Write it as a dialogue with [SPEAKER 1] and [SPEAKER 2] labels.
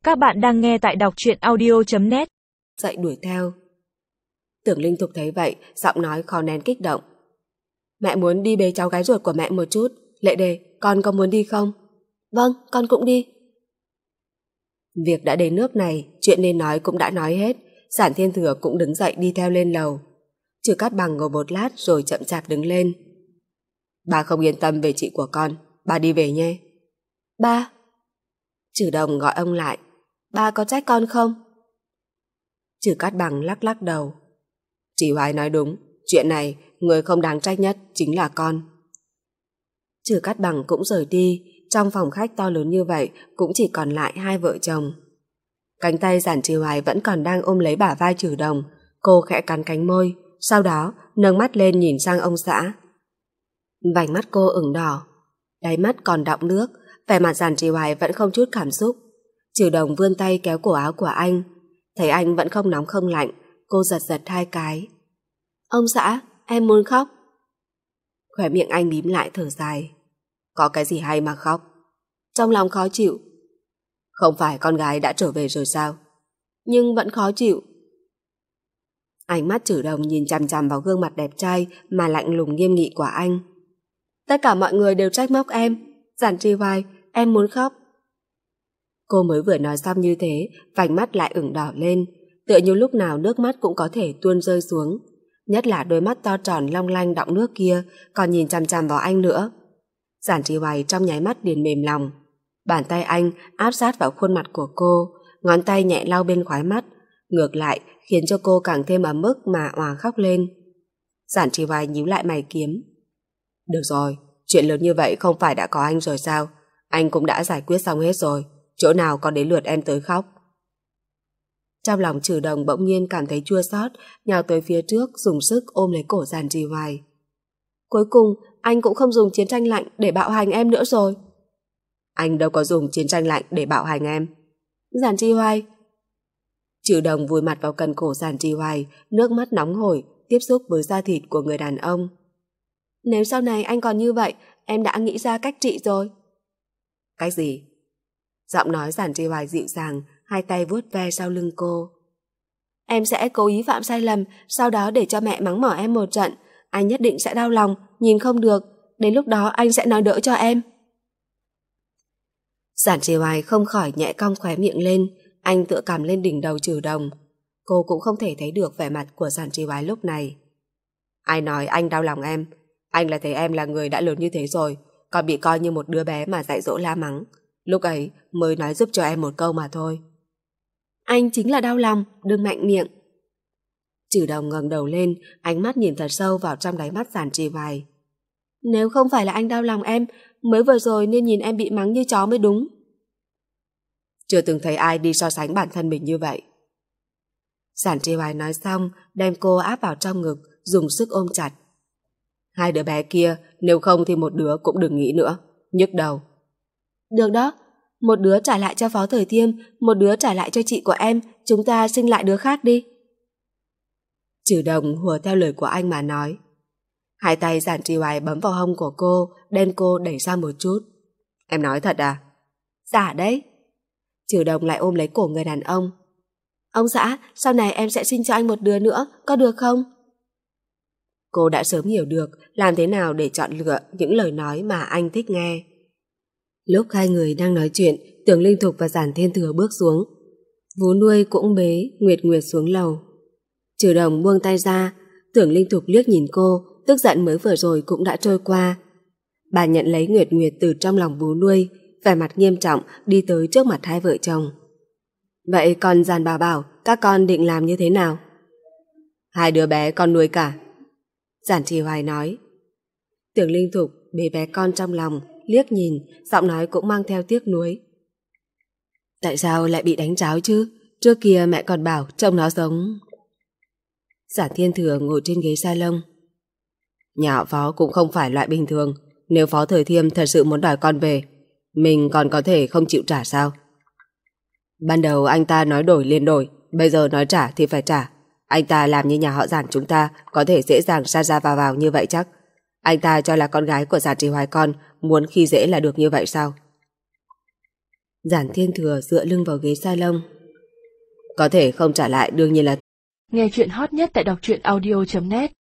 [SPEAKER 1] Các bạn đang nghe tại đọc truyện audio.net.
[SPEAKER 2] Dậy đuổi theo. Tưởng Linh Thục thấy vậy, giọng nói khó nén kích động. Mẹ muốn đi bế cháu gái ruột của mẹ một chút. Lệ Đề, con có muốn đi không? Vâng, con cũng đi. Việc đã đến nước này, chuyện nên nói cũng đã nói hết. Giản Thiên Thừa cũng đứng dậy đi theo lên lầu. Trừ Cát Bằng ngồi một lát rồi chậm chạp đứng lên. Bà không yên tâm về chị của con, bà đi về nhé. Ba. Trừ Đồng gọi ông lại. Ba có trách con không? Trừ Cát Bằng lắc lắc đầu. Chị Hoài nói đúng, chuyện này người không đáng trách nhất chính là con. Trừ Cát Bằng cũng rời đi. Trong phòng khách to lớn như vậy cũng chỉ còn lại hai vợ chồng. Cánh tay Giản Trì Hoài vẫn còn đang ôm lấy bả vai Trừ Đồng. Cô khẽ cắn cánh môi, sau đó nâng mắt lên nhìn sang ông xã. Vành mắt cô ửng đỏ, đáy mắt còn đọng nước, vẻ mặt Giản Trì Hoài vẫn không chút cảm xúc. Trừ Đồng vươn tay kéo cổ áo của anh. Thấy anh vẫn không nóng không lạnh, cô giật giật hai cái. Ông xã, em muốn khóc. Khóe miệng anh mím lại thở dài. Có cái gì hay mà khóc? Trong lòng khó chịu. Không phải con gái đã trở về rồi sao? Nhưng vẫn khó chịu. Ánh mắt Trừ Đồng nhìn chằm chằm vào gương mặt đẹp trai mà lạnh lùng nghiêm nghị của anh. Tất cả mọi người đều trách móc em. Giản Trì Hoài, em muốn khóc. Cô mới vừa nói xong như thế, vành mắt lại ửng đỏ lên, tựa như lúc nào nước mắt cũng có thể tuôn rơi xuống. Nhất là đôi mắt to tròn long lanh đọng nước kia còn nhìn chằm chằm vào anh nữa. Giản Trì Hoài trong nháy mắt liền mềm lòng. Bàn tay anh áp sát vào khuôn mặt của cô, ngón tay nhẹ lau bên khóe mắt, ngược lại khiến cho cô càng thêm ấm ức mà òa khóc lên. Giản Trì Hoài nhíu lại mày kiếm. Được rồi, chuyện lớn như vậy không phải đã có anh rồi sao? Anh cũng đã giải quyết xong hết rồi, chỗ nào còn đến lượt em tới khóc. Trong lòng Trừ Đồng bỗng nhiên cảm thấy chua xót, nhào tới phía trước dùng sức ôm lấy cổ Giản Trì Hoài. Cuối cùng anh cũng không dùng chiến tranh lạnh để bạo hành em nữa rồi. Anh đâu có dùng chiến tranh lạnh để bạo hành em. Giản Trì Hoài. Trừ Đồng vùi mặt vào cần cổ Giản Trì Hoài, nước mắt nóng hổi tiếp xúc với da thịt của người đàn ông. Nếu sau này anh còn như vậy, em đã nghĩ ra cách trị rồi. Cách gì? Giọng nói Giản Trì Hoài dịu dàng, hai tay vuốt ve sau lưng cô. Em sẽ cố ý phạm sai lầm, sau đó để cho mẹ mắng mỏ em một trận. Anh nhất định sẽ đau lòng, nhìn không được. Đến lúc đó anh sẽ nói đỡ cho em. Giản Trì Hoài không khỏi nhẹ cong khóe miệng lên. Anh tựa cằm lên đỉnh đầu Trừ Đồng. Cô cũng không thể thấy được vẻ mặt của Giản Trì Hoài lúc này. Ai nói anh đau lòng em? Anh là thấy em là người đã lớn như thế rồi, còn bị coi như một đứa bé mà dạy dỗ la mắng. Lúc ấy mới nói giúp cho em một câu mà thôi. Anh chính là đau lòng, đừng mạnh miệng. Trừ Đồng ngẩng đầu lên, ánh mắt nhìn thật sâu vào trong đáy mắt Giản Trì Hoài. Nếu không phải là anh đau lòng em, mới vừa rồi nên nhìn em bị mắng như chó mới đúng. Chưa từng thấy ai đi so sánh bản thân mình như vậy. Giản Trì Hoài nói xong, đem cô áp vào trong ngực, dùng sức ôm chặt. Hai đứa bé kia, nếu không thì một đứa cũng đừng nghĩ nữa, nhức đầu. Được đó, một đứa trả lại cho Phó Thời Thiêm, một đứa trả lại cho chị của em, chúng ta sinh lại đứa khác đi. Trừ Đồng hùa theo lời của anh mà nói. Hai tay Giản Trì Hoài bấm vào hông của cô, đem cô đẩy ra một chút. Em nói thật à? Dạ đấy. Trừ Đồng lại ôm lấy cổ người đàn ông. Ông xã, sau này em sẽ sinh cho anh một đứa nữa, có được không? Cô đã sớm hiểu được làm thế nào để chọn lựa những lời nói mà anh thích nghe. Lúc hai người đang nói chuyện, Tưởng Linh Thục và Giản Thiên Thừa bước xuống. Vú nuôi cũng bế Nguyệt Nguyệt xuống lầu. Trừ Đồng buông tay ra, Tưởng Linh Thục liếc nhìn cô, tức giận mới vừa rồi cũng đã trôi qua. Bà nhận lấy Nguyệt Nguyệt từ trong lòng vú nuôi, vẻ mặt nghiêm trọng đi tới trước mặt hai vợ chồng. Vậy còn Giản Bảo Bảo, các con định làm như thế nào? Hai đứa bé con nuôi cả. Giản Trì Hoài nói. Tưởng Linh Thục bế bé con trong lòng, liếc nhìn, giọng nói cũng mang theo tiếc nuối. Tại sao lại bị đánh tráo chứ? Trước kia mẹ còn bảo trông nó giống... Giản Thiên Thừa ngồi trên ghế salon. Nhà họ Phó cũng không phải loại bình thường. Nếu Phó Thời Thiêm thật sự muốn đòi con về, mình còn có thể không chịu trả sao? Ban đầu anh ta nói đổi liền đổi, bây giờ nói trả thì phải trả. Anh ta làm như nhà họ Giản chúng ta có thể dễ dàng ra ra vào như vậy chắc? Anh ta cho là con gái của Giản Trì Hoài con muốn khi dễ là được như vậy sao? Giản Thiên Thừa dựa lưng vào ghế salon. Có thể không trả lại đương nhiên là...
[SPEAKER 1] Nghe chuyện hot nhất tại đọc truyện audio.net